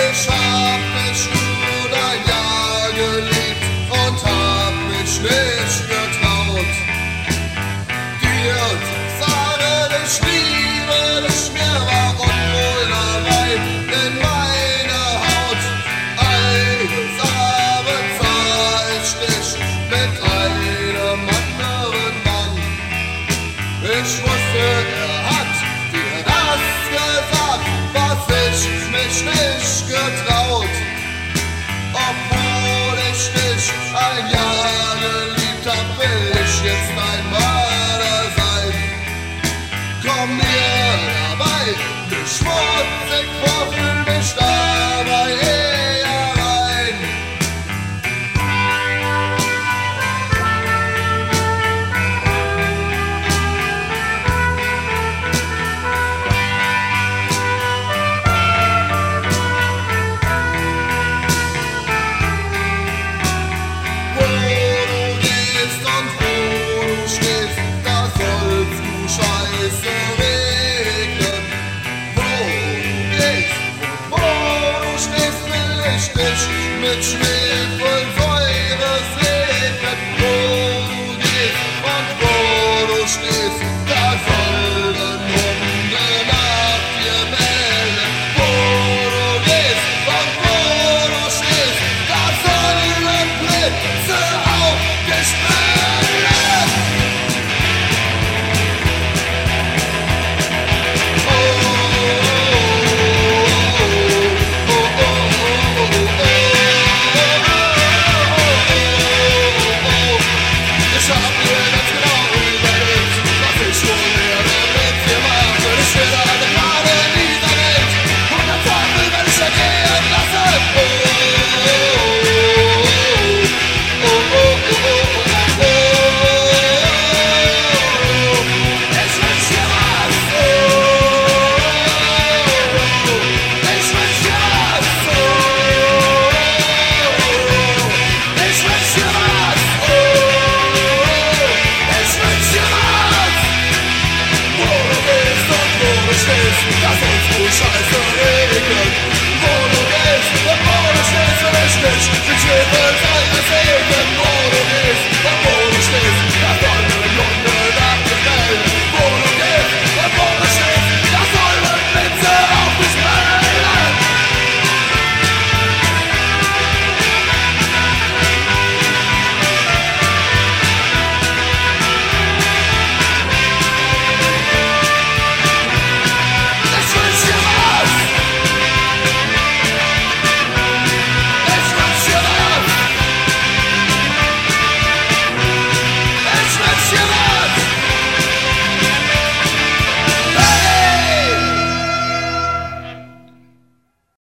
Ich hab dich nur ein Jahr geliebt und hab mich nicht getraut, dir zu sagen, ich liebe dich, mir war unwohl dabei in meiner Haut. Eines Abends sah ich dich mit einem anderen Mann. Ich wusste, er hat dir das gesagt, was ich mich nicht getraut. Obwohl ich dich ein Jahr geliebt hab, will ich jetzt ein Mörder sein. Komm mir dabei, nicht vor.